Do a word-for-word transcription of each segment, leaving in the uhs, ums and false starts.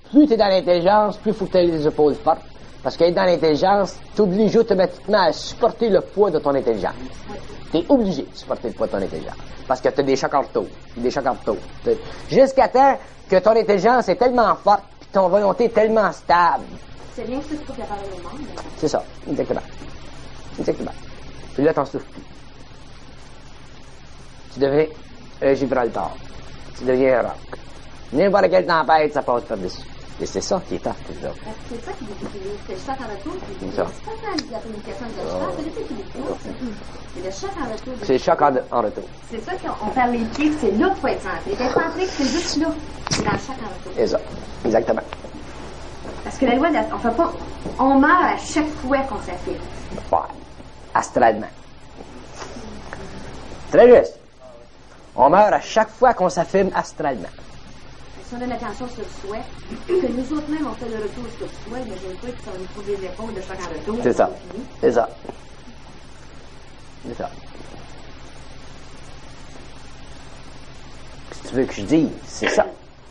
plus tu es dans l'intelligence, plus il faut que tu aies les épaules fortes. Parce qu'être dans l'intelligence, tu obliges automatiquement à supporter le poids de ton intelligence. Tu es obligé de supporter le poids de ton intelligence. Parce que tu as des chocs en retour, puis des chocs en retour. Jusqu'à temps que ton intelligence est tellement forte, puis ton volonté est tellement stable. C'est bien que tu peux préparer le monde. Mais... C'est ça, exactement. Exactement. Puis là, t'en souffres plus. Tu deviens un Gibraltar. Tu deviens un roc. N'importe quelle tempête, ça passe par-dessus. Et c'est ça qui est tough, tout ça. C'est ça qui déséquilibre. C'est le choc en retour. C'est ça. C'est pas mal la communication de cheval, c'est le déséquilibre. C'est le choc en retour. C'est le choc en, en retour. C'est ça qu'on perd les pieds, c'est là qu'il faut être centré. Être centré, c'est juste là. C'est dans le choc en retour. C'est ça. Exactement. Parce que la loi, de la, on fait pas... On meurt à chaque fois qu'on s'affirme. Ouais. Astralement. Très juste. On meurt à chaque fois qu'on s'affirme astralement. Si on a l'attention sur soi, que nous autres même on fait le retour sur soi, imagine pas que ça va nous trouver des épaules de choc en retour. C'est ça. C'est ça. C'est ça. Qu'est-ce que tu veux que je dise? C'est ça.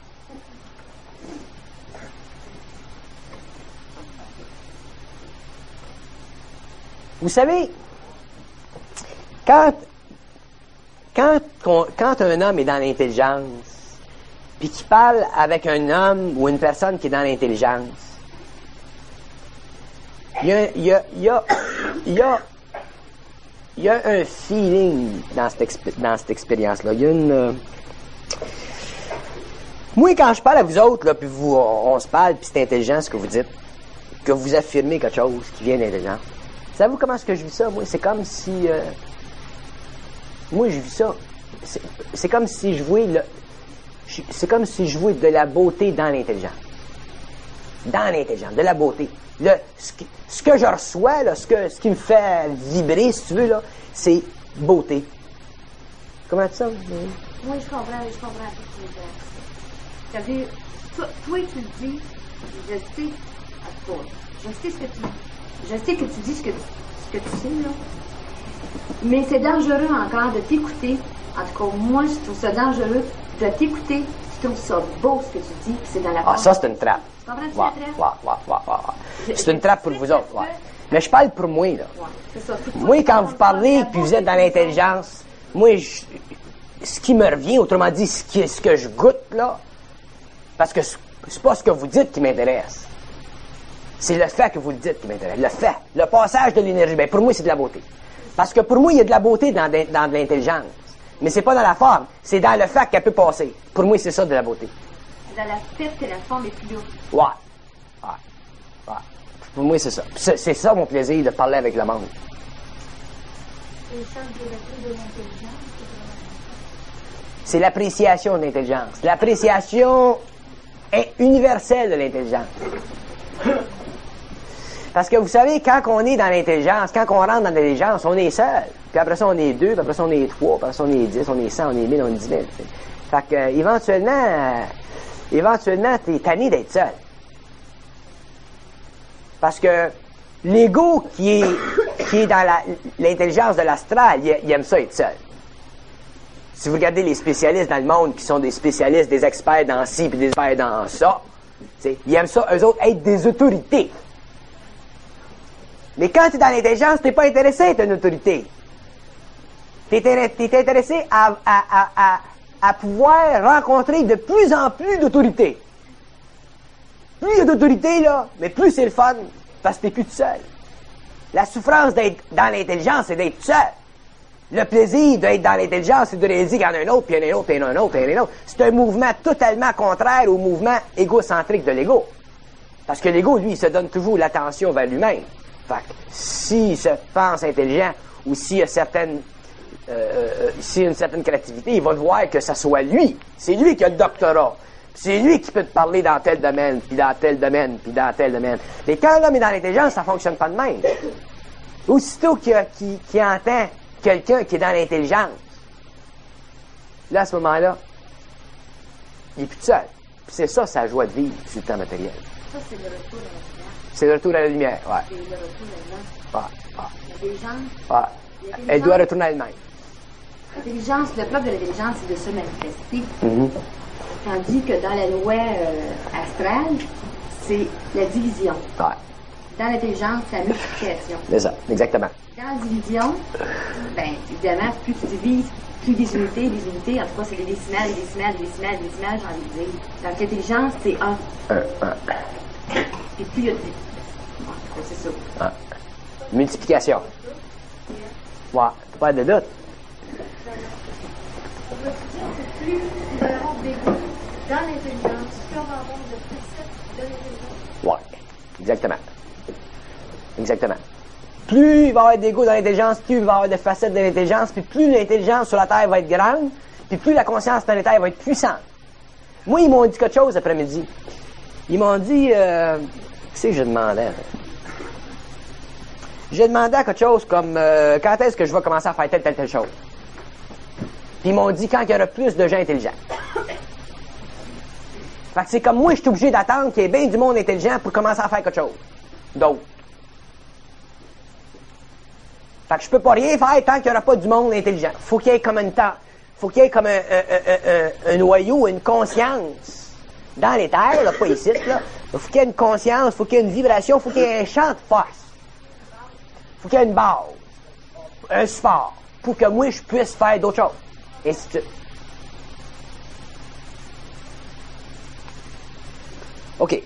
Vous savez, quand, quand, quand un homme est dans l'intelligence, puis qu'il parle avec un homme ou une personne qui est dans l'intelligence, il y a, il y a, il y a, il y a, il y a un feeling dans cette, expé- dans cette expérience-là. Il y a une... Euh... Moi, quand je parle à vous autres, là, puis vous, on, on se parle, puis c'est intelligent ce que vous dites, que vous affirmez quelque chose qui vient d'intelligence. Savez-vous comment est-ce que je vis ça, moi? C'est comme si... Euh... Moi, je vis ça. C'est, c'est comme si je voyais... Le... C'est comme si je voyais de la beauté dans l'intelligence. Dans l'intelligence, de la beauté. Le, ce, qui, ce que je reçois, là, ce, que, ce qui me fait vibrer, si tu veux, là, c'est beauté. Comment tu ça? Oui, je comprends, je comprends ce que tu veux dire. T'as vu, toi, toi, tu le dis, je sais, à toi, je sais ce que tu je sais que tu dis ce que, ce que tu sais, là. Mais c'est dangereux encore de t'écouter. En tout cas, moi, je trouve ça dangereux de t'écouter. Je trouve ça beau ce que tu dis, c'est dans la Ah, ça, c'est une trappe. Tu comprends, Ouais, c'est une ouais, ouais, ouais, ouais. C'est une trappe pour vous autres, ouais. Mais je parle pour moi, là. Ouais, c'est ça. C'est Moi, quand vous parlez, puis vous êtes dans l'intelligence, moi, je, ce qui me revient, autrement dit, ce, qui, ce que je goûte, là, parce que c'est pas ce que vous dites qui m'intéresse. C'est le fait que vous le dites qui m'intéresse. Le fait. Le passage de l'énergie. Ben, pour moi, c'est de la beauté. Parce que pour moi, il y a de la beauté dans de, dans de l'intelligence. Mais c'est pas dans la forme. C'est dans le fait qu'elle peut passer. Pour moi, c'est ça de la beauté. Dans la fait que la forme est plus lourde. Ouais. Ouais. Ouais. Pour moi, c'est ça. C'est, c'est ça mon plaisir de parler avec le monde. Et ça, de l'intelligence. C'est l'appréciation de l'intelligence. L'appréciation est universelle de l'intelligence. Parce que vous savez, quand on est dans l'intelligence, quand on rentre dans l'intelligence, on est seul. Puis après ça, on est deux, puis après ça, on est trois, puis après ça, on est dix, on est cent, on est mille, on est dix mille. Fait que, euh, éventuellement, euh, éventuellement, t'es tanné d'être seul. Parce que l'ego qui est, qui est dans la, l'intelligence de l'astral, il, il aime ça être seul. Si vous regardez les spécialistes dans le monde qui sont des spécialistes, des experts dans ci, puis des experts dans ça, t'sais, ils aiment ça, eux autres, être des autorités. Mais quand tu es dans l'intelligence, tu n'es pas intéressé à être une autorité. Tu es intéressé à, à, à, à, à pouvoir rencontrer de plus en plus d'autorités. Plus il y a d'autorités, là, mais plus c'est le fun, parce que tu n'es plus tout seul. La souffrance d'être dans l'intelligence, c'est d'être seul. Le plaisir d'être dans l'intelligence, c'est de réaliser qu'il y en a un autre, puis il y en a un autre, puis il y en a un autre, puis il y en a un autre. C'est un mouvement totalement contraire au mouvement égocentrique de l'ego. Parce que l'ego, lui, il se donne toujours l'attention vers lui-même. Fait que s'il se pense intelligent ou s'il y a certaines, euh, s'il y a une certaine créativité, il va voir que ça soit lui. C'est lui qui a le doctorat. C'est lui qui peut te parler dans tel domaine, puis dans tel domaine, puis dans tel domaine. Mais quand l'homme est dans l'intelligence, ça fonctionne pas de même. Aussitôt qu'il, qu'il, qu'il entend quelqu'un qui est dans l'intelligence, là, à ce moment-là, il est plus tout seul. Puis c'est ça, sa joie de vivre sur le temps matériel. Ça, c'est le retour à la lumière. C'est le retour à la lumière, ouais. C'est le retour à Ouais, ouais. l'intelligence. Ouais. Elle doit retourner à elle-même. L'intelligence, le propre de l'intelligence, c'est de se manifester. Mm-hmm. Tandis que dans la loi euh, astrale, c'est la division. Ouais. Dans l'intelligence, c'est la multiplication. C'est ça, exactement. Dans la division, ben, évidemment, plus tu divises, plus des unités, des unités, en tout cas, c'est des décimales, des décimales, des décimales, des décimales, j'ai envie de dire. Donc, l'intelligence, c'est un. Un, un. Et plus il y a de... Ouais, c'est ça. Un. Multiplication. Ouais, pas de doute. On peut dire que plus il va y avoir d'ego dans l'intelligence, plus on va avoir de facettes de l'intelligence. Ouais, exactement. Exactement. Plus il va y avoir d'ego dans l'intelligence, plus il va y avoir de facettes de l'intelligence, puis plus l'intelligence sur la Terre va être grande, puis plus la conscience dans la Terre va être puissante. Moi, ils m'ont dit quelque chose après-midi. Ils m'ont dit... Euh, qu'est-ce que je demandais? J'ai demandé à quelque chose comme euh, quand est-ce que je vais commencer à faire telle, telle, telle chose. Puis ils m'ont dit quand il y aura plus de gens intelligents. Fait que c'est comme moi, je suis obligé d'attendre qu'il y ait bien du monde intelligent pour commencer à faire quelque chose d'autre. Fait que je peux pas rien faire tant qu'il n'y aura pas du monde intelligent. Faut qu'il y ait comme une temps. Faut qu'il y ait comme un, un, un, un, un noyau, une conscience dans les terres, là, pas ici, là. Faut qu'il y ait une conscience, faut qu'il y ait une vibration, faut qu'il y ait un champ de force. Faut qu'il y ait une base, un support, pour que moi je puisse faire d'autres choses. Et ainsi de suite. OK.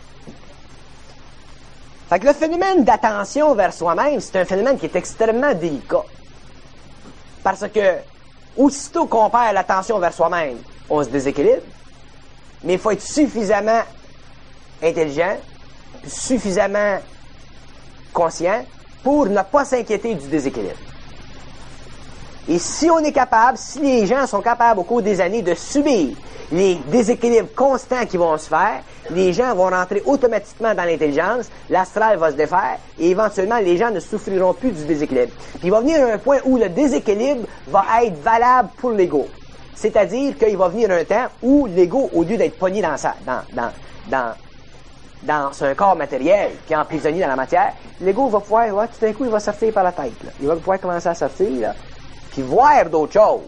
Fait que le phénomène d'attention vers soi-même, c'est un phénomène qui est extrêmement délicat. Parce que, aussitôt qu'on perd l'attention vers soi-même, on se déséquilibre. Mais il faut être suffisamment intelligent, suffisamment conscient pour ne pas s'inquiéter du déséquilibre. Et si on est capable, si les gens sont capables au cours des années de subir les déséquilibres constants qui vont se faire, les gens vont rentrer automatiquement dans l'intelligence, l'astral va se défaire, et éventuellement, les gens ne souffriront plus du déséquilibre. Puis il va venir un point où le déséquilibre va être valable pour l'ego. C'est-à-dire qu'il va venir un temps où l'ego, au lieu d'être pogné dans sa, dans, dans, dans, dans un corps matériel, puis emprisonné dans la matière, l'ego va pouvoir, ouais, tout d'un coup, il va sortir par la tête, là. Il va pouvoir commencer à sortir, là, puis voir d'autres choses.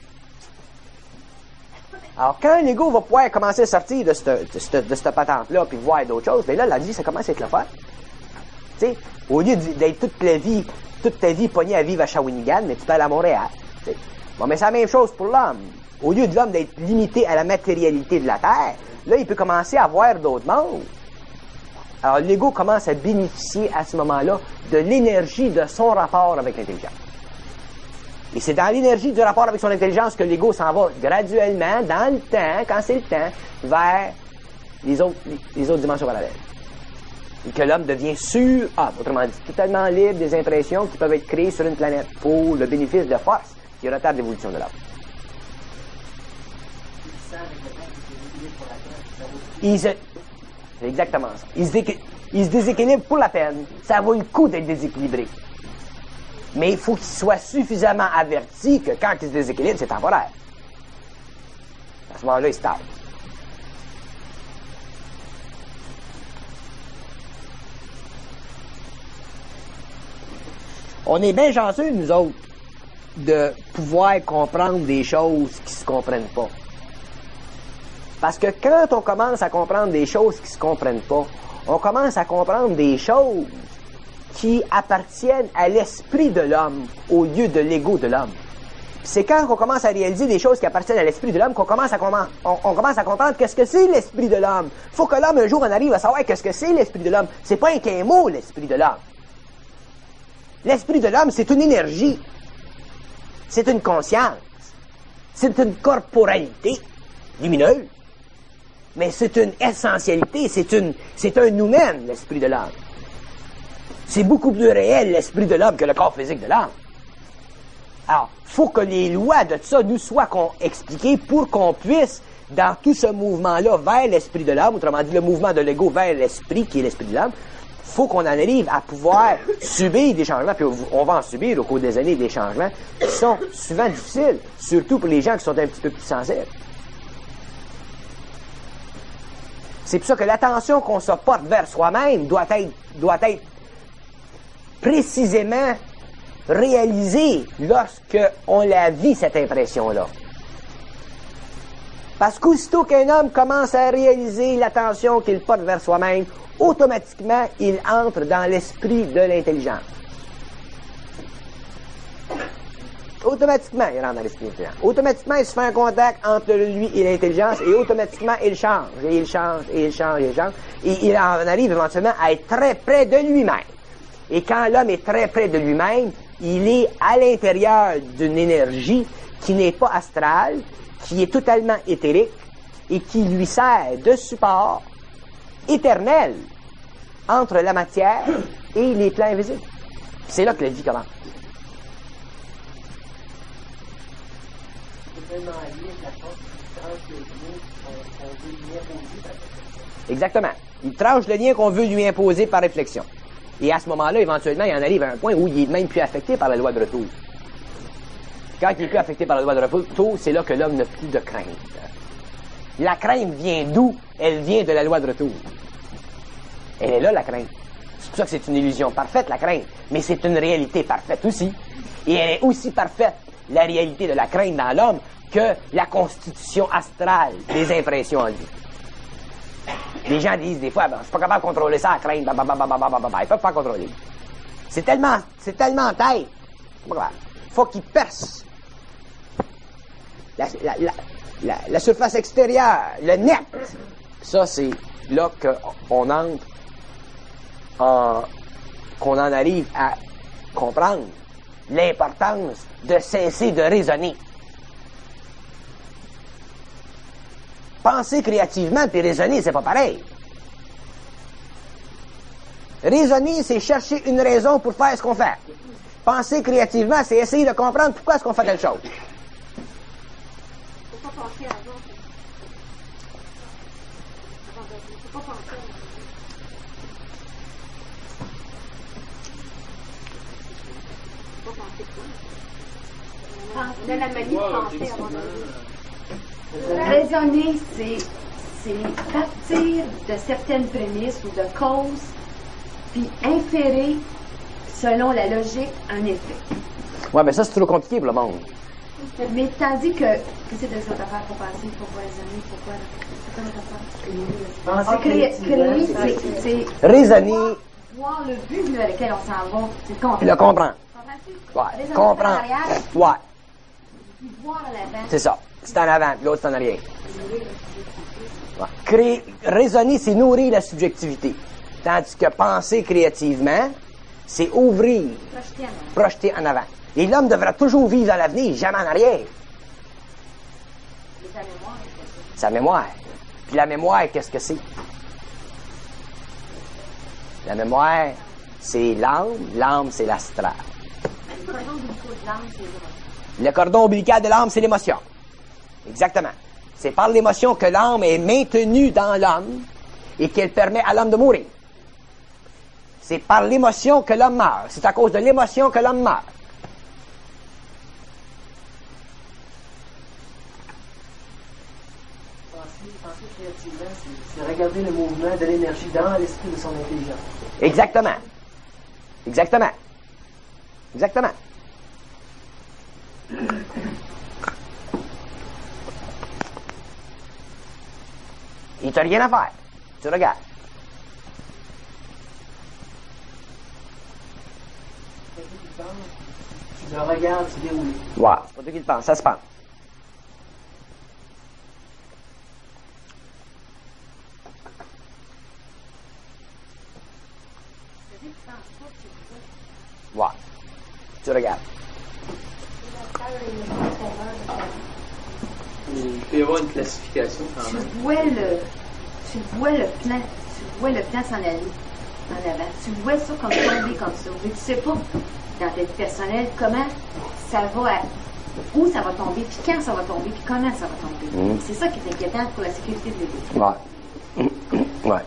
Alors, quand l'ego va pouvoir commencer à sortir de cette, de cette, de cette patente-là, puis voir d'autres choses, bien là, la vie, ça commence à être le fun. Tu sais, au lieu d'être toute la vie, toute ta vie pognée à vivre à Shawinigan, mais tu peux aller à Montréal. T'sais. Bon, mais c'est la même chose pour l'homme. Au lieu de l'homme d'être limité à la matérialité de la Terre, là, il peut commencer à voir d'autres mondes. Alors, l'ego commence à bénéficier à ce moment-là de l'énergie de son rapport avec l'intelligence. Et c'est dans l'énergie du rapport avec son intelligence que l'ego s'en va graduellement, dans le temps, quand c'est le temps, vers les autres, les, les autres dimensions parallèles. Et que l'homme devient sur ah, autrement dit, totalement libre des impressions qui peuvent être créées sur une planète pour le bénéfice de force qui retarde l'évolution de l'homme. Il se... C'est exactement ça. Il se, dé... il se déséquilibre pour la peine. Ça vaut le coup d'être déséquilibré. Mais il faut qu'il soit suffisamment averti que quand il se déséquilibre, c'est temporaire. À ce moment-là, il se tape. On est bien chanceux, nous autres, de pouvoir comprendre des choses qui se comprennent pas. Parce que quand on commence à comprendre des choses qui se comprennent pas, on commence à comprendre des choses qui appartiennent à l'esprit de l'homme au lieu de l'ego de l'homme. C'est quand on commence à réaliser des choses qui appartiennent à l'esprit de l'homme qu'on commence à, on, on commence à comprendre qu'est-ce que c'est l'esprit de l'homme. Il faut que l'homme un jour en arrive à savoir qu'est-ce que c'est l'esprit de l'homme. C'est pas un qu'un mot, l'esprit de l'homme. L'esprit de l'homme, c'est une énergie. C'est une conscience. C'est une corporalité lumineuse. Mais c'est une essentialité, c'est une, c'est un nous-mêmes, l'esprit de l'homme. C'est beaucoup plus réel, l'esprit de l'homme, que le corps physique de l'homme. Alors, il faut que les lois de ça nous soient expliquées pour qu'on puisse, dans tout ce mouvement-là, vers l'esprit de l'homme, autrement dit, le mouvement de l'ego vers l'esprit, qui est l'esprit de l'homme, il faut qu'on en arrive à pouvoir subir des changements, puis on va en subir au cours des années des changements qui sont souvent difficiles, surtout pour les gens qui sont un petit peu plus sensibles. C'est pour ça que l'attention qu'on se porte vers soi-même doit être, doit être précisément réalisée lorsque on la vit, cette impression-là. Parce qu'aussitôt qu'un homme commence à réaliser l'attention qu'il porte vers soi-même, automatiquement, il entre dans l'esprit de l'intelligence. Automatiquement, il rentre dans l'esprit de l'intelligence. Automatiquement, il se fait un contact entre lui et l'intelligence et automatiquement, il change, et il change, et il change, et il change. Et il en arrive éventuellement à être très près de lui-même. Et quand l'homme est très près de lui-même, il est à l'intérieur d'une énergie qui n'est pas astrale, qui est totalement éthérique et qui lui sert de support éternel entre la matière et les plans invisibles. C'est là que la vie commence. Exactement. Il tranche le lien qu'on veut lui imposer par réflexion. Et à ce moment-là, éventuellement, il en arrive à un point où il est même plus affecté par la loi de retour. Quand il est plus affecté par la loi de retour, c'est là que l'homme n'a plus de crainte. La crainte vient d'où? Elle vient de la loi de retour. Elle est là, la crainte. C'est pour ça que c'est une illusion parfaite, la crainte. Mais c'est une réalité parfaite aussi. Et elle est aussi parfaite, la réalité de la crainte dans l'homme, que la constitution astrale des impressions en lui. Les gens disent des fois, ben, je suis pas capable de contrôler ça, la crainte, bah, bah, bah, bah, bah, bah, bah. Ils peuvent pas contrôler. C'est tellement, c'est tellement en tête. Faut qu'ils percent la, la, la, la, la surface extérieure, le net. Ça, c'est là qu'on entre, en, qu'on en arrive à comprendre l'importance de cesser de raisonner. Penser créativement puis raisonner, c'est pas pareil. Raisonner, c'est chercher une raison pour faire ce qu'on fait. Penser créativement, c'est essayer de comprendre pourquoi est-ce qu'on fait telle chose. Faut pas penser avant. Faut pas penser avant. Faut pas penser quoi? On a la manie de penser avant de Raisonner, c'est, c'est partir de certaines prémices ou de causes, puis inférer, selon la logique, un effet. Ouais, mais ça, c'est trop compliqué pour le monde. Mais tandis que... Qu'est-ce que c'est de affaire pour penser, pourquoi raisonner, pourquoi... C'est quoi notre affaire? Créer, créer, c'est, c'est... Raisonner... Voir le but vers lequel on s'en va, c'est comprendre. Le comprendre. Comprends-tu? Ouais, Raisonner comprendre. en arrière, Ouais, puis voir à l'avant. c'est ça. C'est en avant, puis l'autre, c'est en arrière. Ouais. Créer, raisonner, c'est nourrir la subjectivité. Tandis que penser créativement, c'est ouvrir, Projeter en avant. projeter en avant. Et l'homme devra toujours vivre dans l'avenir, jamais en arrière. Et sa mémoire, c'est ça. Sa mémoire. Puis la mémoire, qu'est-ce que c'est? La mémoire, c'est l'âme. L'âme, c'est l'astral. Le cordon ombilical de l'âme, c'est vrai. Le cordon ombilical de l'âme, c'est l'émotion. Exactement. C'est par l'émotion que l'âme est maintenue dans l'homme et qu'elle permet à l'homme de mourir. C'est par l'émotion que l'homme meurt. C'est à cause de l'émotion que l'homme meurt. Penser, penser créativement, c'est, c'est regarder le mouvement de l'énergie dans l'esprit de son intelligence. Exactement. Exactement. Exactement. Il t'a rien à faire. Tu regardes. Tu le regardes se dérouler. Wow. C'est pas toi qui le pense, ça se pense. Wow. Tu regardes. Il peut y avoir une classification quand Tu même. vois le, tu vois le plan, tu vois le plan s'en aller en avant. Tu vois ça comme tomber comme ça. Mais tu sais pas, dans ta vie personnelle, comment ça va, à- où ça va tomber, puis quand ça va tomber, puis comment ça va tomber. Mhm. C'est ça qui est inquiétant pour la sécurité de bébé. Ouais. Ouais.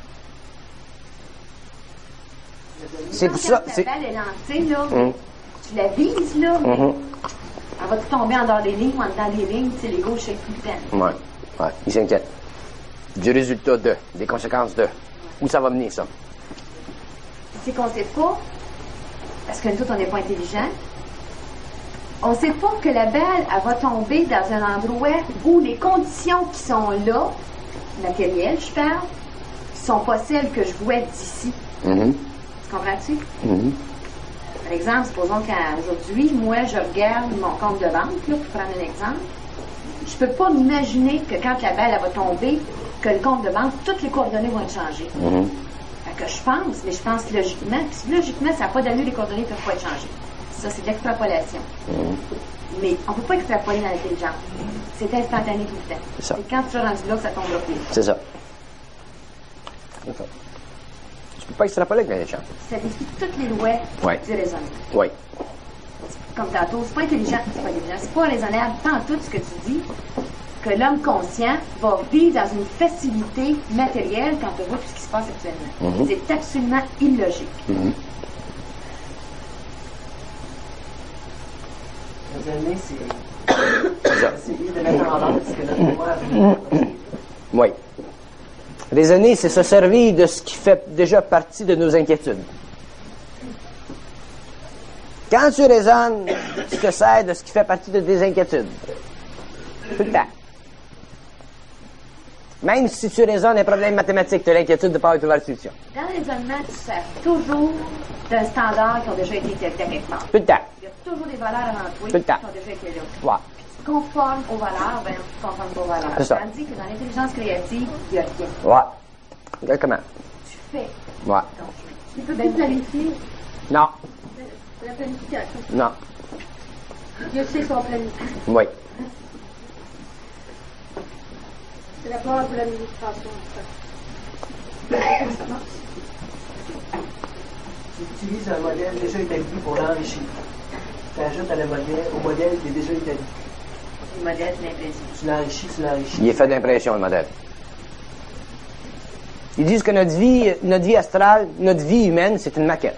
C'est Quand pour ça. ta C'est... balle est lancée, là, Hum, tu la vises, là, hum, elle va tomber en dehors des lignes ou en dedans des lignes, tu sais, les gauches, c'est tout le temps. Ouais. Ouais. Il s'inquiète. Du résultat de, des conséquences de. Où ça va mener, ça? C'est qu'on sait pas, parce que nous autres, on n'est pas intelligents, On ne sait pas que la balle, elle va tomber dans un endroit où les conditions qui sont là, matérielles, je parle, sont pas celles que je vois d'ici. Mhm. Tu comprends-tu? Mhm. Par exemple, supposons qu'aujourd'hui, moi, je regarde mon compte de banque, là, pour prendre un exemple. Je peux pas m'imaginer que quand la balle elle va tomber, que le compte de banque, toutes les coordonnées vont être changées. Mhm. Fait que je pense, mais je pense logiquement, puis logiquement, ça n'a pas d'allure, les coordonnées ne peuvent pas être changées. Ça, c'est de l'extrapolation. Mhm. Mais on ne peut pas extrapoler dans l'intelligence. C'est instantané tout le temps. C'est ça. Et quand tu es rendu là, ça tombera plus. C'est ça. C'est ça. Tu peux pas extrapoler avec l'intelligence. Ça défie toutes les lois Ouais. du raisonnement. Oui. Comme tantôt, c'est pas intelligent, c'est pas intelligent, c'est pas raisonnable, tant tout ce que tu dis, que l'homme conscient va vivre dans une facilité matérielle quand on voit tout ce qui se passe actuellement. Mhm. C'est absolument illogique. Mhm. Raisonner, c'est C'est ça. essayer de mettre en vente ce que notre mémoire a vu. Oui. Raisonner, c'est se servir de ce qui fait déjà partie de nos inquiétudes. Quand tu raisonnes, tu te sers de ce qui fait partie de tes inquiétudes. Tout le temps. Même si tu raisonnes un problème mathématique, tu as l'inquiétude de ne pas avoir trouvé la solution. Dans le raisonnement, tu sers toujours d'un standard qui ont déjà été établis à quelque part. Tout le temps. Il y a toujours des valeurs avant toi Tout le temps. qui ont déjà été là. Ouais. Tu te conformes aux valeurs, ben, tu te conformes aux valeurs. C'est ça. Tandis que dans l'intelligence créative, il n'y a rien. Ouais. Exactement. Tu fais. Ouais. Tu peux plus planifier. Non. C'est la planification. Non. Dieu sait son planifie. Oui. C'est la base de l'administration. Tu utilises un modèle déjà établi pour l'enrichir. Tu ajoutes à le modèle, au modèle qui est déjà établi. Le modèle de l'impression. Tu l'enrichis, tu l'enrichis. Il est fait d'impression, le modèle. Ils disent que notre vie, notre vie astrale, notre vie humaine, c'est une maquette.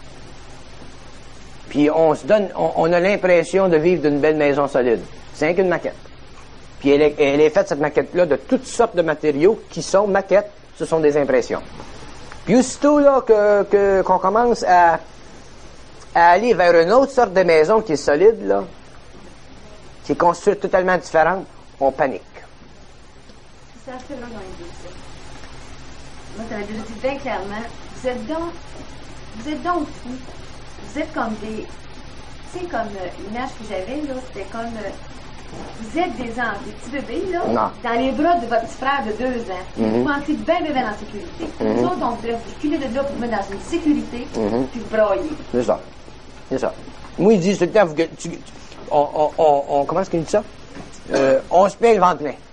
Puis on se donne, on, on a l'impression de vivre d'une belle maison solide. C'est rien qu'une maquette. Puis elle est, elle est faite, cette maquette-là, de toutes sortes de matériaux qui sont maquettes, ce sont des impressions. Puis aussitôt là, que, que, qu'on commence à, à aller vers une autre sorte de maison qui est solide, là, qui est construite totalement différente, on panique. C'est ça, c'est là dans les deux, ça. Moi, ça m'a déjà dit bien clairement, vous êtes donc, vous êtes donc fous. Vous êtes comme des, tu sais, comme euh, l'image que j'avais, là, c'était comme, euh, vous êtes des, ans, des petits bébés, là, Non. dans les bras de votre petit frère de deux ans. Mhm. Vous pensez bien, bien, bien en sécurité. Mhm. Nous autres, on voudrait vous reculer de là pour vous mettre dans une sécurité, Mhm. puis vous broyer. C'est ça. C'est ça. Moi, ils disent tout le temps, vous, tu, tu- on, on, on, on- comment est-ce qu'ils disent ça? Euh, on se paye le ventre plein.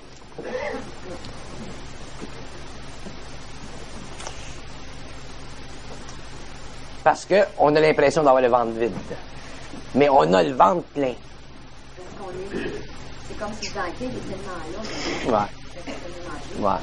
Parce qu'on a l'impression d'avoir le ventre vide. Mais on a le ventre plein. Parce qu'on est, c'est comme si le banquier était tellement là, Ouais. mais c'est tellement Ouais.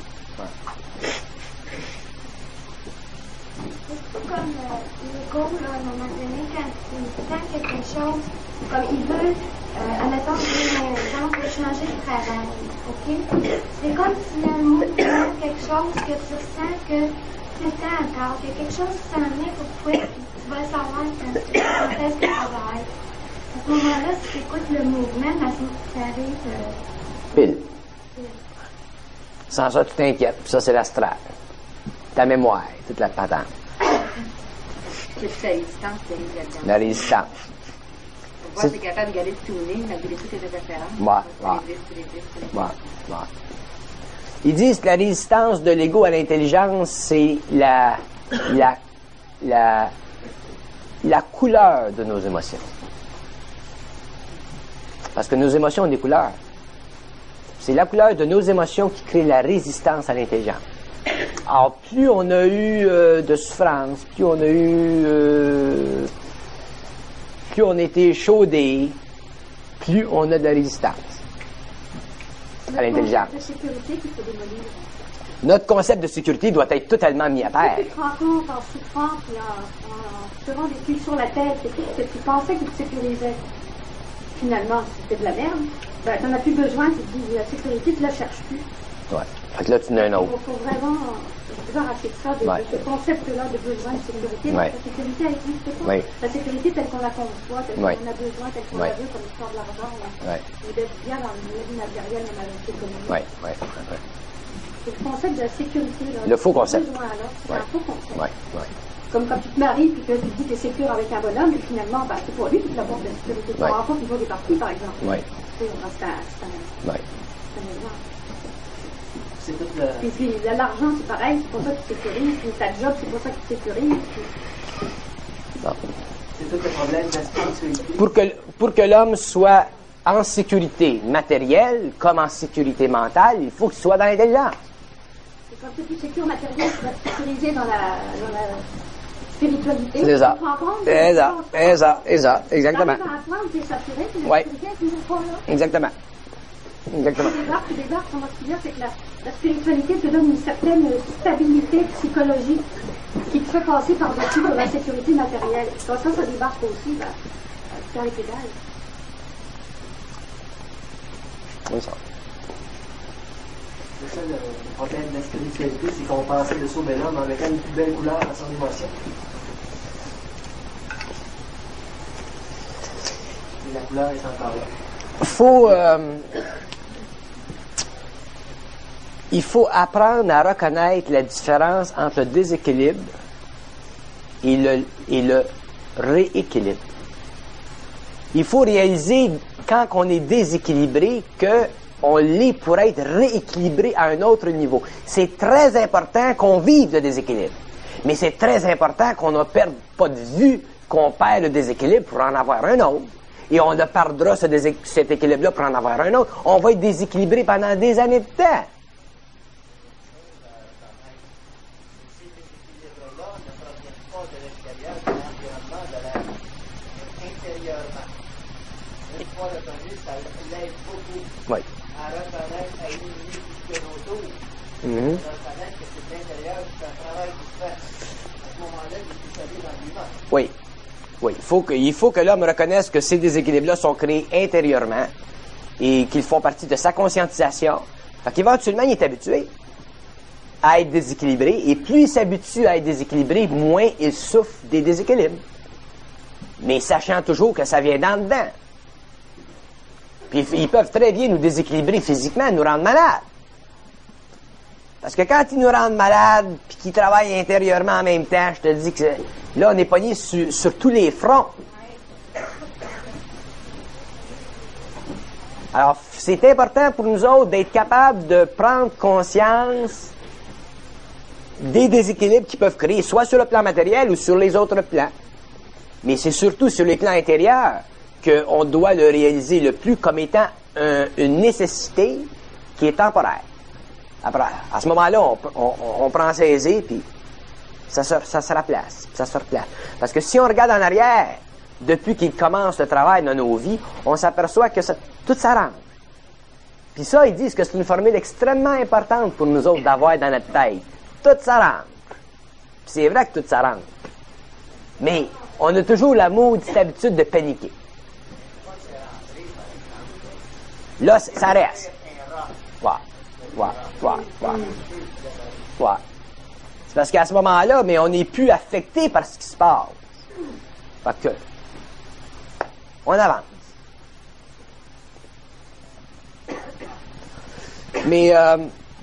C'est pas comme euh, l'ego, là, à un moment donné, quand il sent quelque chose, comme il veut, euh, admettons, je vais un exemple, changer de travail, OK? C'est comme si un mouvement, quelque chose que tu ressens que tout le temps encore, qu'il y a quelque chose qui s'en vient pour toi, puis tu vas savoir quand, quand est-ce que ça va être. À ce moment-là, si tu écoutes le mouvement, ça, ça arrive... Euh, Pile. Sans ça, tu t'inquiètes. Puis ça, c'est l'astral. Ta mémoire, toute la patente. C'est toute la résistance qui arrive là-dedans. La résistance. Pour voir si t'es capable de garder le tuning, malgré toutes les références. Ouais, ouais. Les listes, les listes, les listes. Ouais, ouais. Ils disent que la résistance de l'ego à l'intelligence, c'est la, la, la, la couleur de nos émotions. Parce que nos émotions ont des couleurs. C'est la couleur de nos émotions qui crée la résistance à l'intelligence. Alors, plus on a eu euh, de souffrance, plus on a eu... Euh, plus on a été chaudé, plus on a de la résistance à l'intelligence. de sécurité qu'il faut démolir. Notre concept de sécurité doit être totalement mis à terre. Tu te rends compte en souffrant et en, en te rendant des pieds sur la tête et que tu pensais que tu te sécurisais. Finalement, c'était de la merde. Ben, t'en as plus besoin, tu te dis la sécurité, tu la cherches plus. Ouais. Fait que là, tu n'as un autre. Il faut vraiment débarrasser de ça, de, Ouais. de ce concept-là de besoin de sécurité. Ouais. La sécurité, elle n'existe pas. Ouais. La sécurité telle qu'on la conçoit, telle Ouais. qu'on a besoin, telle qu'on Ouais. la veut, comme l'histoire de l'argent, ou, Ouais. ou d'être bien dans le milieu matériel, même avec l'économie. Oui, oui, oui. C'est le concept de la sécurité. Là, Le faux concept. Besoin-là, c'est Ouais. un faux concept. Oui, oui. Comme quand tu te maries puis que tu te dis que tu es sécure avec un bonhomme, et finalement, ben, c'est pour lui qui te l'apporte la sécurité. Tu Ouais. n'auras pas toujours des parties, par exemple. Oui, Tu sais, c'est un, c'est un, oui. c'est un exemple. C'est tout le... Puis puis, l'argent, c'est pareil, c'est pour ça que tu sécurises. Puis ta job, c'est pour ça que tu sécurises. Puis, Bon. C'est tout le problème de la spiritualité. Pour que, pour que l'homme soit en sécurité matérielle comme en sécurité mentale, il faut qu'il soit dans l'intelligence. et quand tu es plus sécure matériel, tu vas te sécuriser dans la, dans la spiritualité. C'est ça. Tu peux apprendre, tu C'est peux ça, apprendre. c'est ça, c'est ça, exactement. Tu arrives à apprendre, tu es saturé, puis la Ouais. sécurité est toujours pas là. Exactement. Exactement. Tu débarques, tu débarques, comment tu dire, c'est que la, la spiritualité te donne une certaine stabilité psychologique qui te fait passer par-dessus de la sécurité matérielle. Quand ça, ça débarque aussi, ben, tu as les pédales. Oui, ça. C'est ça le, le problème de la spiritualité, c'est qu'on pensait de sauver l'homme en mettant une plus belle couleur à son émotion. Et la couleur est encore là. Faut, euh, il faut apprendre à reconnaître la différence entre le déséquilibre et le, et le rééquilibre. Il faut réaliser, quand on est déséquilibré, qu'on l'est pour être rééquilibré à un autre niveau. C'est très important qu'on vive le déséquilibre. Mais c'est très important qu'on ne perde pas de vue qu'on perd le déséquilibre pour en avoir un autre. Et on ne perdra ce désé- cet équilibre-là pour en avoir un autre. On va être déséquilibré pendant des années de temps. Oui. Mhm. Oui. Oui. Il faut que, il faut que l'homme reconnaisse que ces déséquilibres-là sont créés intérieurement et qu'ils font partie de sa conscientisation. Fait qu'éventuellement, il est habitué à être déséquilibré et plus il s'habitue à être déséquilibré, moins il souffre des déséquilibres. Mais sachant toujours que ça vient d'en dedans. Puis ils peuvent très bien nous déséquilibrer physiquement, nous rendre malades. Parce que quand ils nous rendent malades, puis qu'ils travaillent intérieurement en même temps, je te dis que là, on est pogné sur, sur tous les fronts. Alors, c'est important pour nous autres d'être capables de prendre conscience des déséquilibres qui peuvent créer, soit sur le plan matériel ou sur les autres plans. Mais c'est surtout sur les plans intérieurs qu'on doit le réaliser le plus comme étant un, une nécessité qui est temporaire. Après, à ce moment-là, on, on, on prend saisir, puis ça se, ça se replace, ça se replace. Parce que si on regarde en arrière, depuis qu'il commence le travail dans nos vies, on s'aperçoit que ça, tout s'arrange. Puis ça, ils disent que c'est une formule extrêmement importante pour nous autres d'avoir dans notre tête. Tout s'arrange. Puis c'est vrai que tout s'arrange. Mais on a toujours la maudite habitude de paniquer. Là, ça reste. Ouais. Ouais, ouais, ouais. Ouais. C'est parce qu'à ce moment-là, mais on n'est plus affecté par ce qui se passe. Fait que, on avance. Mais euh,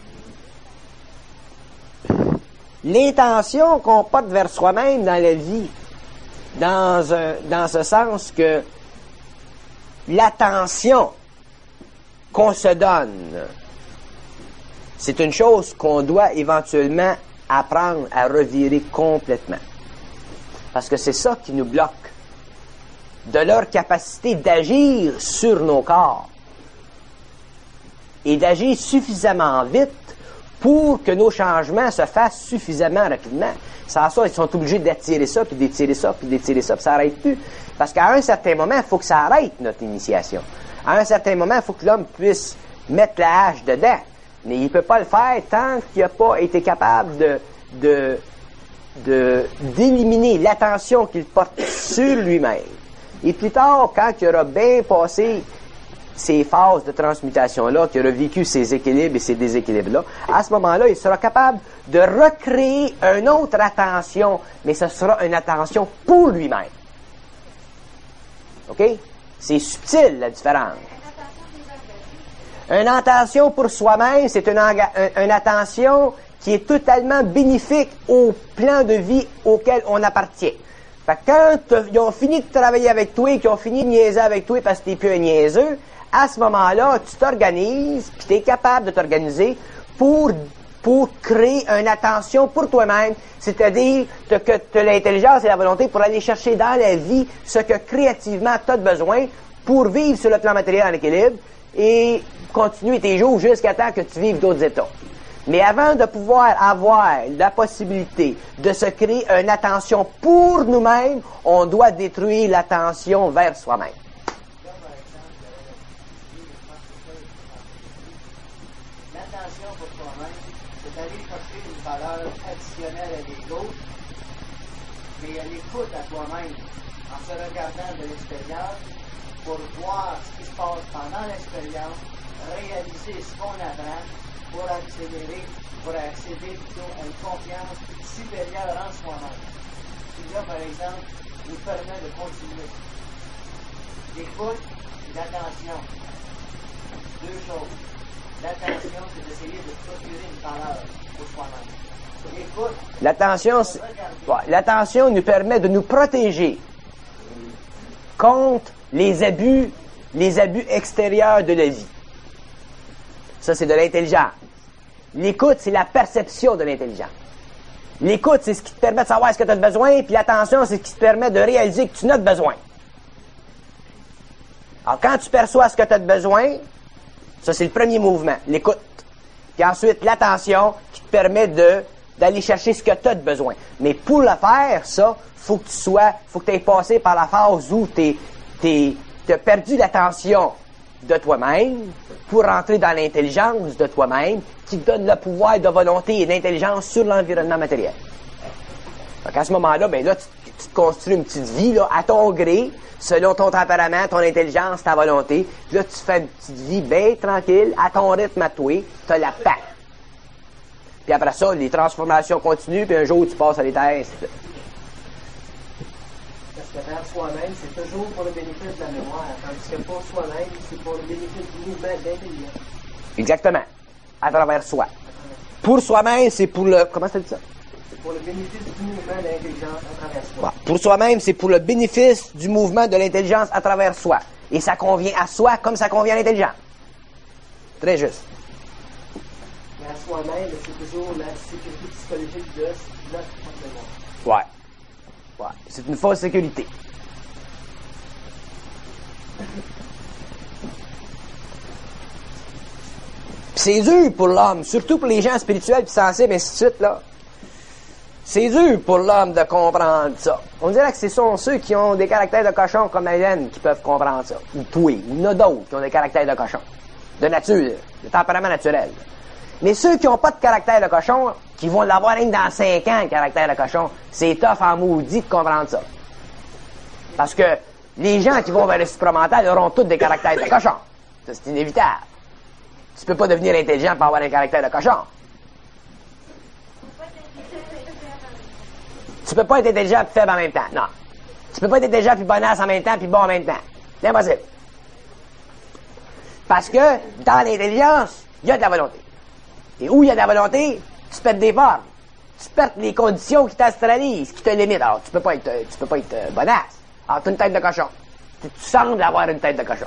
l'intention qu'on porte vers soi-même dans la vie, dans, un, dans ce sens que l'attention qu'on se donne, c'est une chose qu'on doit éventuellement apprendre à revirer complètement. Parce que c'est ça qui nous bloque de leur capacité d'agir sur nos corps et d'agir suffisamment vite pour que nos changements se fassent suffisamment rapidement. Sans ça, ils sont obligés d'attirer ça, puis d'étirer ça, puis d'étirer ça, puis ça n'arrête plus. Parce qu'à un certain moment, il faut que ça arrête, notre initiation. À un certain moment, il faut que l'homme puisse mettre la hache dedans. Mais il ne peut pas le faire tant qu'il n'a pas été capable de, de, de, d'éliminer l'attention qu'il porte sur lui-même. Et plus tard, quand il aura bien passé ces phases de transmutation-là, qui aura vécu ces équilibres et ces déséquilibres-là, à ce moment-là, il sera capable de recréer une autre attention, mais ce sera une attention pour lui-même. OK? C'est subtil, la différence. Une attention pour soi-même, c'est une, une attention qui est totalement bénéfique au plan de vie auquel on appartient. Fait que quand ils ont fini de travailler avec toi, qu'ils ont fini de niaiser avec toi parce que t'es plus un niaiseux, à ce moment-là, tu t'organises, puis tu es capable de t'organiser pour, pour créer une attention pour toi-même, c'est-à-dire que tu as l'intelligence et la volonté pour aller chercher dans la vie ce que créativement tu as besoin pour vivre sur le plan matériel en équilibre et continuer tes jours jusqu'à temps que tu vives d'autres états. Mais avant de pouvoir avoir la possibilité de se créer une attention pour nous-mêmes, on doit détruire l'attention vers soi-même. L'attention pour soi-même, c'est d'aller chercher une valeur additionnelle à des autres, mais à l'écoute à toi-même, en se regardant de l'extérieur, pour voir ce qui se passe pendant l'expérience, réaliser ce qu'on apprend, pour accélérer, pour accéder plutôt à une confiance supérieure en soi-même. Qui là, par exemple, nous permet de continuer. L'écoute et l'attention. Deux choses. L'attention, c'est d'essayer de procurer une valeur pour soi-même. L'écoute. L'attention, c'est... Ouais, l'attention nous permet de nous protéger contre les abus, les abus extérieurs de la vie. Ça, c'est de l'intelligence. L'écoute, c'est la perception de l'intelligence. L'écoute, c'est ce qui te permet de savoir ce que tu as besoin, puis l'attention, c'est ce qui te permet de réaliser que tu n'as de besoin. Alors, quand tu perçois ce que tu as de besoin, ça, c'est le premier mouvement, l'écoute. Puis ensuite, l'attention, qui te permet de, d'aller chercher ce que tu as de besoin. Mais pour le faire, ça, faut que tu sois, faut que tu aies passé par la phase où tu as perdu l'attention de toi-même pour entrer dans l'intelligence de toi-même qui te donne le pouvoir de volonté et d'intelligence sur l'environnement matériel. Donc à ce moment-là, ben là, tu, tu te construis une petite vie là, à ton gré, selon ton tempérament, ton intelligence, ta volonté. Puis là, tu fais une petite vie bien tranquille, à ton rythme à toi, tu as la paix. Puis après ça, les transformations continuent, puis un jour, tu passes à l'éther. Parce que faire soi-même, c'est toujours pour le bénéfice de la mémoire. Tandis que pour soi-même, c'est pour le bénéfice du mouvement d'intelligence. Exactement. À travers soi. Pour soi-même, c'est pour le... Comment ça dit ça? C'est pour le bénéfice du mouvement d'intelligence à travers soi. Ouais. Pour soi-même, c'est pour le bénéfice du mouvement de l'intelligence à travers soi. Et ça convient à soi comme ça convient à l'intelligence. Très juste. Mais à soi-même, c'est toujours la sécurité psychologique de notre mémoire. Ouais. Ouais. C'est une fausse sécurité. C'est dur pour l'homme, surtout pour les gens spirituels et sensibles, ainsi de suite, là. C'est dur pour l'homme de comprendre ça. On dirait que ce sont ceux qui ont des caractères de cochon comme Hélène qui peuvent comprendre ça. Ou toi, ou il y en a d'autres qui ont des caractères de cochon. De nature, de tempérament naturel. Mais ceux qui n'ont pas de caractère de cochon, qui vont l'avoir rien dans cinq ans, le caractère de cochon, c'est tough en maudit de comprendre ça. Parce que les gens qui vont vers le supramental auront tous des caractères de cochon. Ça, c'est inévitable. Tu peux pas devenir intelligent pour avoir un caractère de cochon. Tu peux pas être intelligent et faible en même temps. Non. Tu peux pas être intelligent puis bonasse en même temps puis bon en même temps. C'est impossible. Parce que dans l'intelligence, il y a de la volonté. Et où il y a de la volonté, tu perds des formes. Tu perds les conditions qui t'astralisent, qui te limitent. Alors, tu peux pas être, tu peux pas être euh, bonasse. Alors, tu as une tête de cochon. Tu, tu sembles avoir une tête de cochon.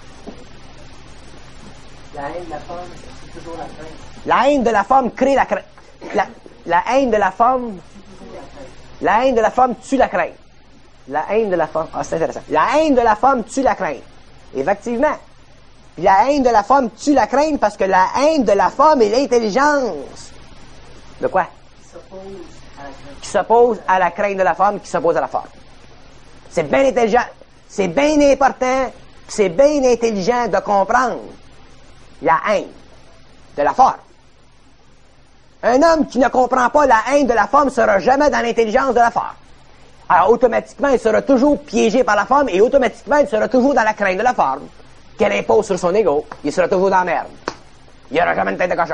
La haine de la femme, c'est toujours la crainte. La haine de la femme crée la crainte. La, la haine de la femme... La haine de la femme tue la crainte. La haine de la femme... Ah, c'est intéressant. La haine de la femme tue la crainte. Effectivement. Puis la haine de la femme tue la crainte parce que la haine de la femme est l'intelligence. De quoi? Qui s'oppose à la crainte de la femme, qui s'oppose à la femme. C'est bien intelligent. C'est bien important, c'est bien intelligent de comprendre la haine de la femme. Un homme qui ne comprend pas la haine de la femme ne sera jamais dans l'intelligence de la femme. Alors, automatiquement, il sera toujours piégé par la femme et automatiquement, il sera toujours dans la crainte de la femme. qu'elle impose sur son ego, il sera toujours dans la merde. Il n'y aura jamais une tête de cochon.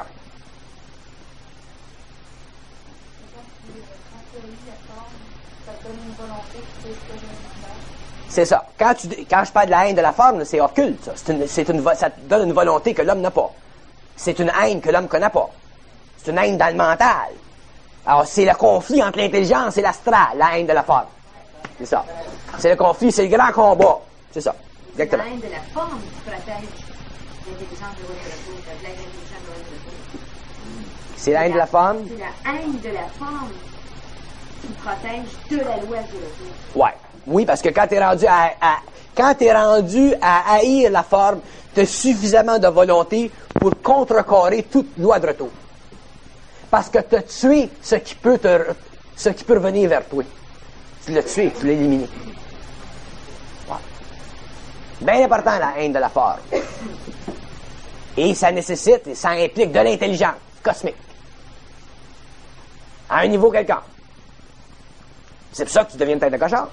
C'est ça. Quand, tu, quand je parle de la haine de la forme, c'est occulte. Ça. C'est une, c'est une, ça te donne une volonté que l'homme n'a pas. C'est une haine que l'homme ne connaît pas. C'est une haine dans le mental. Alors, c'est le conflit entre l'intelligence et l'astral, la haine de la forme. C'est ça. C'est le conflit, c'est le grand combat. C'est ça. Exactement. La haine de la forme qui protège l'intelligence de l'autre. L'intelligence de l'autre. C'est la haine de la forme? C'est la haine de la forme qui protège de la loi de l'autre. Ouais. Oui, parce que quand t'es rendu à, à quand t'es rendu à haïr la forme, t'as suffisamment de volonté pour contrecarrer toute loi de retour. Parce que t'as tué ce qui peut te, ce qui peut revenir vers toi. Tu l'as tué, tu l'as éliminé. Ouais. Bien important, la haine de la forme. Et ça nécessite, ça implique de l'intelligence cosmique. À un niveau quelconque. C'est pour ça que tu deviens une tête de cochon.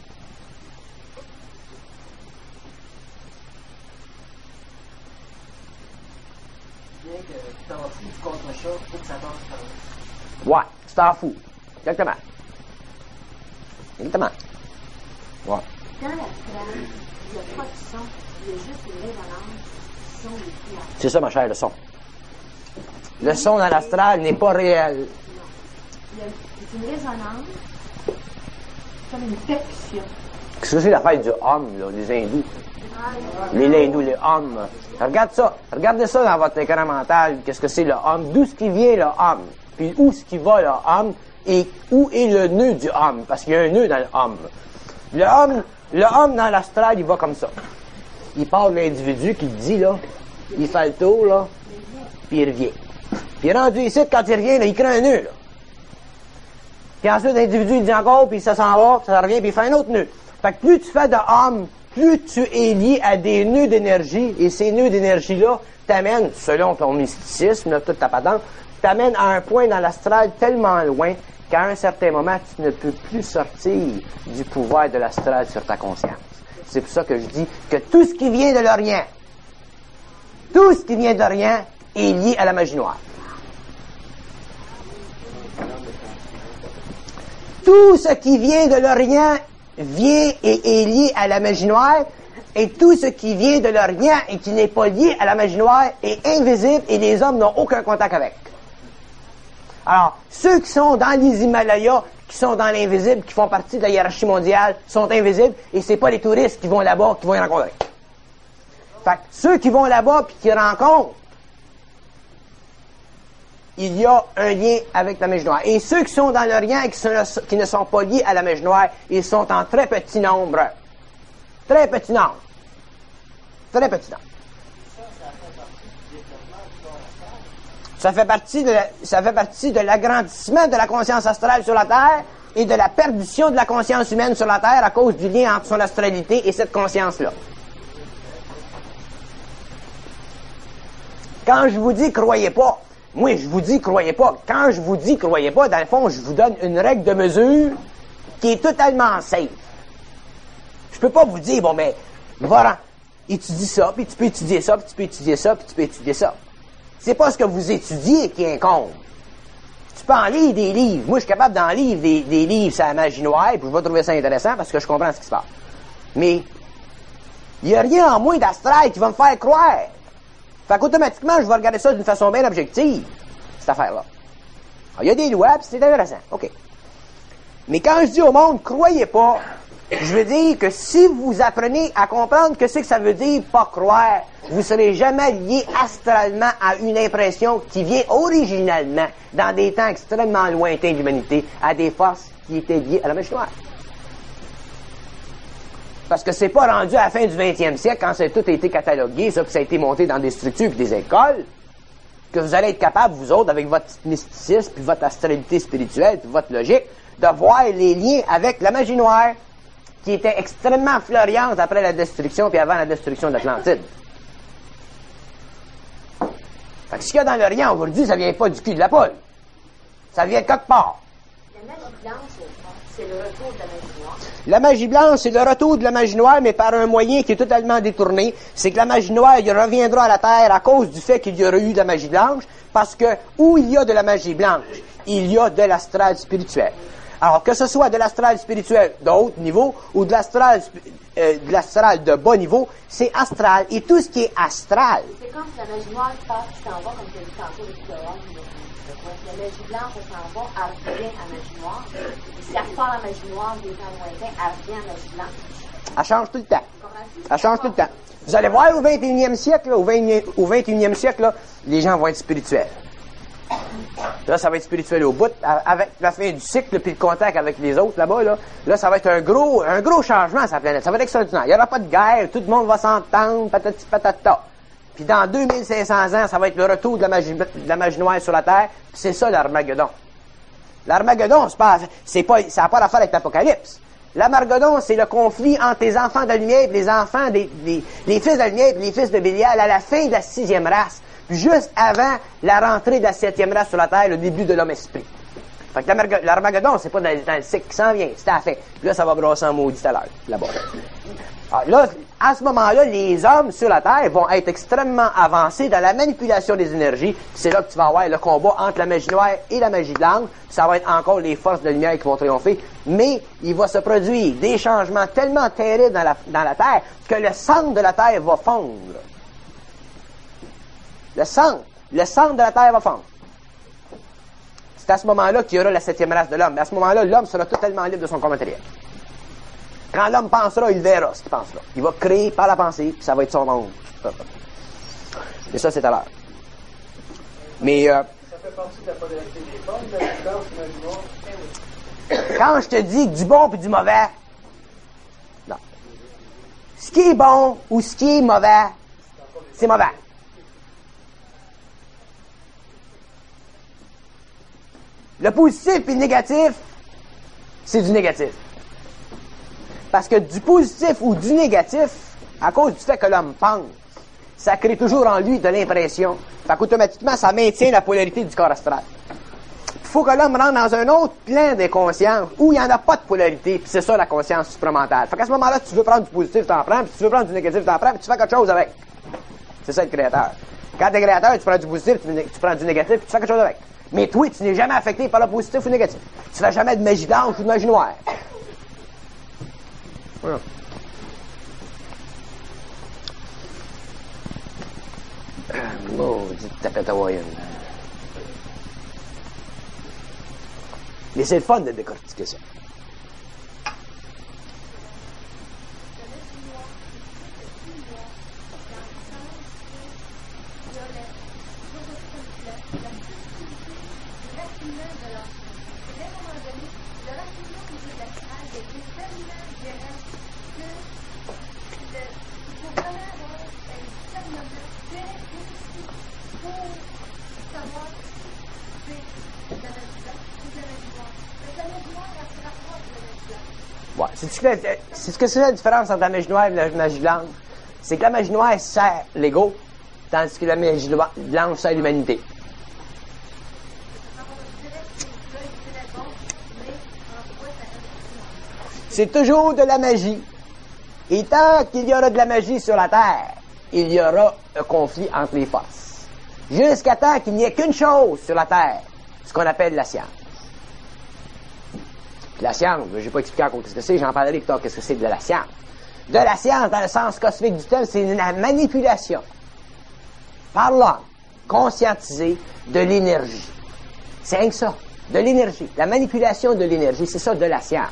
Bien que tu t'en fous du contre-chat, il faut que ça passe par là. Ouais, tu t'en fous. Exactement. Exactement. Ouais. Dans la phrase, il n'y a pas de son, il y a juste une résonance qui sont les fleurs. C'est ça, ma chère, le son. Le son dans l'astral n'est pas réel. C'est une résonance, comme une percussion. Qu'est-ce que c'est l'affaire du homme, là, les hindous? Les hindous, les hommes. Regarde ça. Regardez ça dans votre écran mental. Qu'est-ce que c'est le homme? D'où est-ce qui vient le homme? Puis où est-ce qui va le homme? Et où est le nœud du homme? Parce qu'il y a un nœud dans le homme. Le homme, le homme dans l'astral, il va comme ça. Il parle de l'individu qui dit, là, il fait le tour, là, puis il revient. Puis rendu ici, quand il revient, là, il crée un nœud, là. Puis ensuite, l'individu, il dit encore, puis ça s'en va, puis ça revient, puis il fait un autre nœud. Fait que plus tu fais de homme, plus tu es lié à des nœuds d'énergie, et ces nœuds d'énergie-là t'amènent, selon ton mysticisme, là, toute ta patente, t'amènent à un point dans l'astral tellement loin qu'à un certain moment, tu ne peux plus sortir du pouvoir de l'astral sur ta conscience. C'est pour ça que je dis que tout ce qui vient de l'Orient, tout ce qui vient de l'Orient est lié à la magie noire. Tout ce qui vient de l'Orient vient et est lié à la magie noire, et tout ce qui vient de l'Orient et qui n'est pas lié à la magie noire est invisible et les hommes n'ont aucun contact avec. Alors, ceux qui sont dans les Himalayas, qui sont dans l'invisible, qui font partie de la hiérarchie mondiale, sont invisibles, et c'est pas les touristes qui vont là-bas qui vont y rencontrer. Fait que ceux qui vont là-bas puis qui rencontrent, il y a un lien avec la magie noire. Et ceux qui sont dans l'Orient et qui, sont, qui ne sont pas liés à la magie noire, ils sont en très petit nombre. Très petit nombre. Très petit nombre. Ça fait partie de, ça fait partie de l'agrandissement de la conscience astrale sur la Terre et de la perdition de la conscience humaine sur la Terre à cause du lien entre son astralité et cette conscience-là. Quand je vous dis croyez pas, moi je vous dis croyez pas. Quand je vous dis croyez pas, dans le fond, je vous donne une règle de mesure qui est totalement safe. Je peux pas vous dire, bon, mais, va, étudie ça, puis tu peux étudier ça, puis tu peux étudier ça, puis tu peux étudier ça. C'est pas ce que vous étudiez qui incombe. Tu peux en lire des livres. Moi, je suis capable d'en lire des, des livres sur la magie noire, puis je vais trouver ça intéressant parce que je comprends ce qui se passe. Mais, il n'y a rien en moi d'astral qui va me faire croire. Fait qu'automatiquement, je vais regarder ça d'une façon bien objective, cette affaire-là. Il y a des lois, puis c'est intéressant. OK. Mais quand je dis au monde, croyez pas, je veux dire que si vous apprenez à comprendre que c'est que ça veut dire pas croire, vous serez jamais lié astralement à une impression qui vient originalement, dans des temps extrêmement lointains de l'humanité, à des forces qui étaient liées à la magie noire. Parce que c'est pas rendu à la fin du vingtième siècle, quand ça a tout été catalogué, ça, puis ça a été monté dans des structures et des écoles, que vous allez être capable, vous autres, avec votre mysticisme, puis votre astralité spirituelle, puis votre logique, de voir les liens avec la magie noire, qui était extrêmement floriante après la destruction puis avant la destruction de l'Atlantide. Fait que ce qu'il y a dans l'Orient aujourd'hui, ça vient pas du cul de la poule. Ça vient de quelque part. La La magie blanche, au fond, c'est le retour de la magie noire. La magie blanche, c'est le retour de la magie noire, mais par un moyen qui est totalement détourné. C'est que la magie noire, il reviendra à la Terre à cause du fait qu'il y aurait eu de la magie blanche, parce que où il y a de la magie blanche, il y a de l'astral spirituel. Alors, que ce soit de l'astral spirituel de haut niveau ou de l'astral euh, de l'astral de bas niveau, c'est astral. Et tout ce qui est astral. C'est comme si la magie noire passe, qui s'en va, comme tu as dit tantôt, depuis dehors. La magie blanche, elle s'en va, elle revient à la magie noire. Et si elle repart à la magie noire, des temps lointains, elle revient à la magie blanche. Elle change tout le temps. Elle change tout le temps. Vous allez voir, au vingt et unième siècle, là, au, vingt, au vingt et unième siècle, là, les gens vont être spirituels. Là, ça va être spirituel au bout, avec la fin du cycle, puis le contact avec les autres là-bas, là, là, ça va être un gros, un gros changement sur la planète. Ça va être extraordinaire. Il n'y aura pas de guerre, tout le monde va s'entendre, patati patata. Puis dans deux mille cinq cents ans, ça va être le retour de la magie, de la magie noire sur la Terre. Puis c'est ça l'Armageddon. L'Armageddon, c'est pas, c'est pas, ça n'a pas d'affaire avec l'Apocalypse. L'Armageddon, c'est le conflit entre les enfants de la lumière et les enfants des, des, les fils de la lumière et les fils de Bélial à la fin de la sixième race. Juste avant la rentrée de la septième race sur la Terre, le début de l'homme-esprit. Fait que l'Armageddon, c'est pas dans, dans le cycle qui s'en vient, c'est à la fin. Puis là, ça va brasser en maudit tout à l'heure, là-bas. Alors là, à ce moment-là, les hommes sur la Terre vont être extrêmement avancés dans la manipulation des énergies. C'est là que tu vas avoir le combat entre la magie noire et la magie blanche. Ça va être encore les forces de la lumière qui vont triompher. Mais il va se produire des changements tellement terribles dans la, dans la Terre que le centre de la Terre va fondre. Le centre, le centre de la Terre va fondre. C'est à ce moment-là qu'il y aura la septième race de l'homme. Mais à ce moment-là, l'homme sera totalement libre de son corps matériel. Quand l'homme pensera, il verra ce qu'il pensera. Il va créer par la pensée, puis ça va être son monde. Et ça, c'est à l'heure. Mais... Euh, ça fait partie de la polarité des formes, de la blanche et de la noire. Eh oui. Quand je te dis du bon et du mauvais, non. Ce qui est bon ou ce qui est mauvais, c'est mauvais. Le positif et le négatif, c'est du négatif. Parce que du positif ou du négatif, à cause du fait que l'homme pense, ça crée toujours en lui de l'impression. Fait qu'automatiquement, ça maintient la polarité du corps astral. Il faut que l'homme rentre dans un autre plan de conscience où il n'y en a pas de polarité, puis c'est ça la conscience supramentale. Fait qu'à ce moment-là, tu veux prendre du positif, t'en prends, puis tu veux prendre du négatif, t'en prends, puis tu fais quelque chose avec. C'est ça le créateur. Quand t'es créateur, tu prends du positif, tu prends du négatif, puis tu fais quelque chose avec. Mais toi, tu n'es jamais affecté par le positif ou le négatif. Tu fais jamais de magie blanche ou de magie noire. Voilà. Maudite tapette hawaïenne. Mais c'est le fun de décortiquer ça. Ouais, c'est ce que c'est la différence entre la magie noire et la magie blanche. C'est que la magie noire sert l'ego, tandis que la magie blanche sert l'humanité. C'est toujours de la magie. Et tant qu'il y aura de la magie sur la Terre, il y aura un conflit entre les forces. Jusqu'à temps qu'il n'y ait qu'une chose sur la Terre, ce qu'on appelle la science. Puis la science, je ne vais pas expliquer encore ce que c'est, j'en parlerai plus tard qu'est-ce que c'est de la science. De la science, dans le sens cosmique du terme, c'est la manipulation par l'homme, conscientisé, de l'énergie. C'est rien que ça, de l'énergie. La manipulation de l'énergie, c'est ça de la science.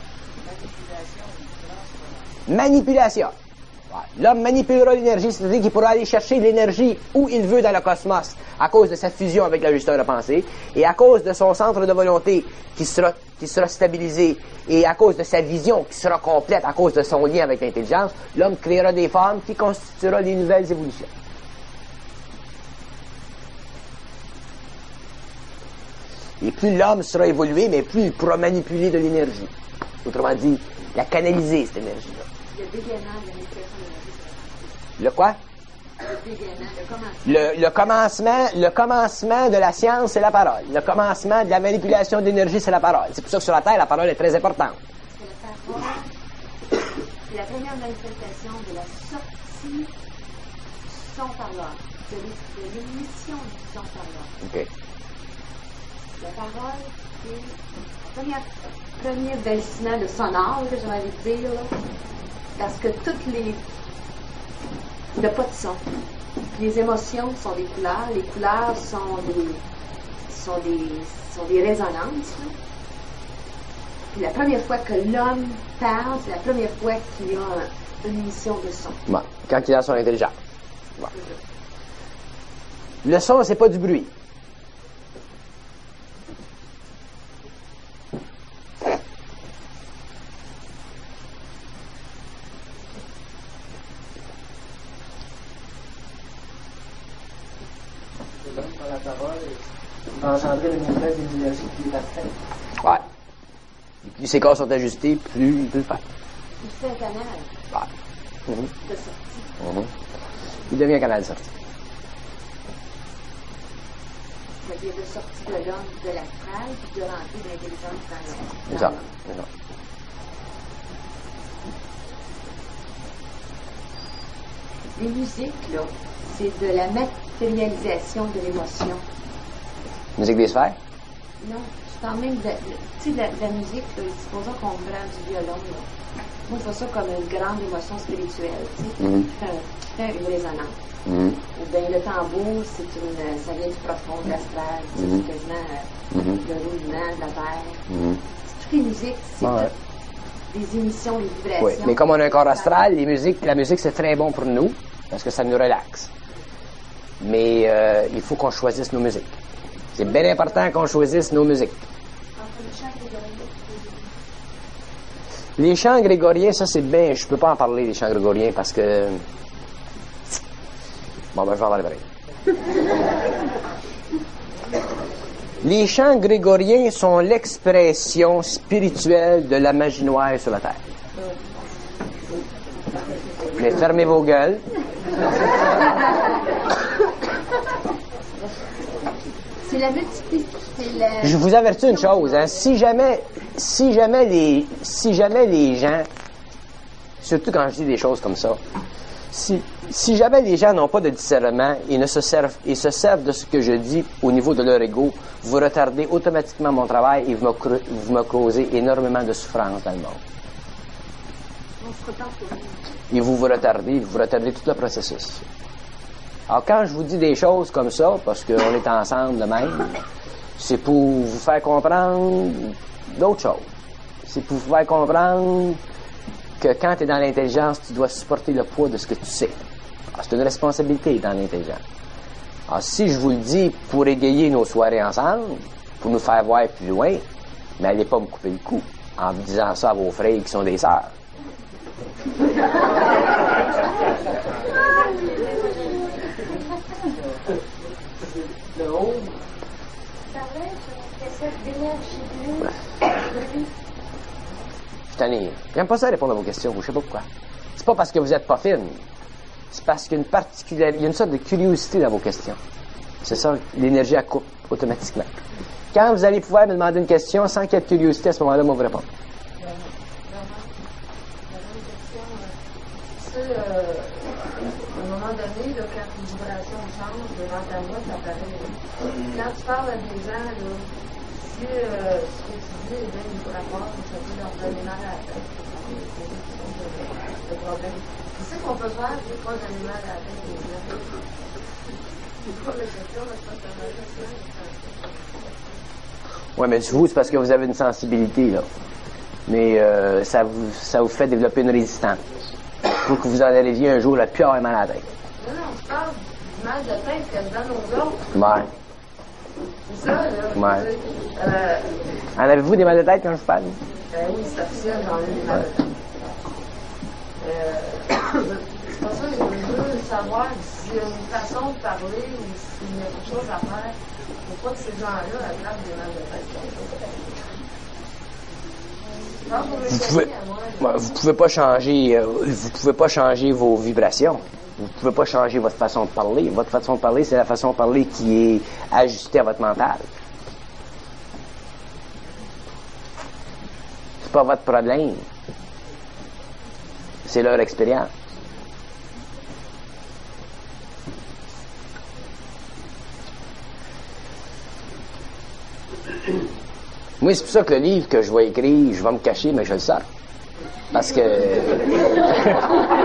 Manipulation. Ouais. L'homme manipulera l'énergie, c'est-à-dire qu'il pourra aller chercher l'énergie où il veut dans le cosmos à cause de sa fusion avec l'ajusteur de pensée et à cause de son centre de volonté qui sera, qui sera stabilisé et à cause de sa vision qui sera complète à cause de son lien avec l'intelligence, l'homme créera des formes qui constituera les nouvelles évolutions. Et plus l'homme sera évolué, mais plus il pourra manipuler de l'énergie. Autrement dit, la canaliser, cette énergie-là. Le dégaiement de la manipulation de l'énergie. Le quoi? Le, le, commencement, le commencement de la science, c'est la parole. Le commencement de la manipulation d'énergie, c'est la parole. C'est pour ça que sur la Terre, la parole est très importante. C'est la parole, c'est la première manifestation de la sortie du son parleur, de l'émission du son parleur. OK. La parole, c'est la première, premier bâtiment de sonore, que j'aurais envie de dire, là, parce que toutes les... Il n'y a pas de son. Les émotions sont des couleurs, les couleurs sont des, sont des, sont des résonances. Là. Puis la première fois que l'homme parle, c'est la première fois qu'il y a une émission de son. Bon, quand il a son intelligence. Bon. Le son, c'est pas du bruit. La parole va engendrer le mouvement des énergies qui est parfait. Ouais. Et plus ces corps sont ajustés, plus il peut le faire. Il fait un canal Ouais. Mm-hmm. de sortie. Mm-hmm. Il devient un canal de sortie. C'est-à-dire de sortie de l'homme, de l'astral, puis de rentrer de l'intelligence dans l'homme. C'est ça. C'est ça. Les musiques, là, c'est de la matérialisation de l'émotion. Musique des sphères? Non, je parle même de, de, tu sais, de, la- de la musique, là, supposons qu'on prend du violon, là. Moi, je vois ça comme une grande émotion spirituelle, tu sais, Mhm. qui fait, qui fait une résonance. Mhm. Ou bien le tambour, c'est une, ça vient du profond, de l'astral, tu sais, Mhm. c'est quasiment euh, Mhm. le roulement de la terre. Mhm. Toutes les musiques, c'est Ouais. toutes des émissions, des vibrations. Oui, mais comme on a un corps astral, les musiques, la musique, c'est très bon pour nous, parce que ça nous relaxe. Mais euh, il faut qu'on choisisse nos musiques. C'est bien important qu'on choisisse nos musiques. Les chants grégoriens, ça c'est bien, je peux pas en parler des chants grégoriens parce que... Bon, ben je vais en parler pareil. Les chants grégoriens sont l'expression spirituelle de la magie noire sur la terre. Mais fermez vos gueules. C'est la multiplicité. La... Je vous avertis une chose, hein, si jamais, si jamais les, si jamais les gens, surtout quand je dis des choses comme ça, si, si jamais les gens n'ont pas de discernement et ne se servent, et se servent de ce que je dis au niveau de leur ego, vous retardez automatiquement mon travail et vous me, cre- vous me causez énormément de souffrance dans le monde. On se retente pour nous. Et vous vous retardez, vous retardez tout le processus. Alors quand je vous dis des choses comme ça, parce qu'on est ensemble de même, c'est pour vous faire comprendre d'autres choses. C'est pour vous faire comprendre que quand tu es dans l'intelligence, tu dois supporter le poids de ce que tu sais. Alors, c'est une responsabilité dans l'intelligence. Alors si je vous le dis pour égayer nos soirées ensemble, pour nous faire voir plus loin, mais allez pas me couper le cou en vous disant ça à vos frères qui sont des sœurs. Le haut, parlais sur cette énergie bleue. Je suis tanné. J'aime pas ça répondre à vos questions, je sais pas pourquoi. C'est pas parce que vous êtes pas fine. C'est parce qu'il y a une particularité, il y a une sorte de curiosité dans vos questions. C'est ça, l'énergie elle coupe automatiquement. Quand vous allez pouvoir me demander une question sans qu'il y ait de curiosité, à ce moment-là, moi, vous répondre. Tu sais, euh, à un moment donné, là, quand une vibration change devant ta voix, ça paraît. Quand tu parles à des gens, là, si euh, ce que tu dis est bien vibratoire, ça peut leur donner mal à la tête. C'est le problème. Tu sais qu'on peut faire, c'est pas donner mal à la tête des gens. C'est pas la question, mais c'est pas tellement la question. Oui, mais vous, c'est parce que vous avez une sensibilité, là. Mais euh, ça, vous, ça vous fait développer une résistance. Pour que vous en arriviez un jour, le pire mal à la tête. Non, non, je parle du mal de tête que je donne aux autres. Ouais. C'est ça, là. Ouais. Euh, En avez-vous des mal de tête quand je vous parle? Ben oui, c'est officiel, j'en ai des mal de tête. Euh, c'est pas ça, je veux savoir s'il y a une façon de parler ou s'il y a quelque chose à faire pour pas que ces gens-là attrapent des mal de tête. Je pense pour mes Vous pouvez, amis à moi, là. ouais, vous pouvez pas changer, euh, vous pouvez pas changer vos vibrations. Vous ne pouvez pas changer votre façon de parler. Votre façon de parler, c'est la façon de parler qui est ajustée à votre mental. C'est pas votre problème. C'est leur expérience. Moi, c'est pour ça que le livre que je vais écrire, je vais me cacher, mais je le sors. Parce que...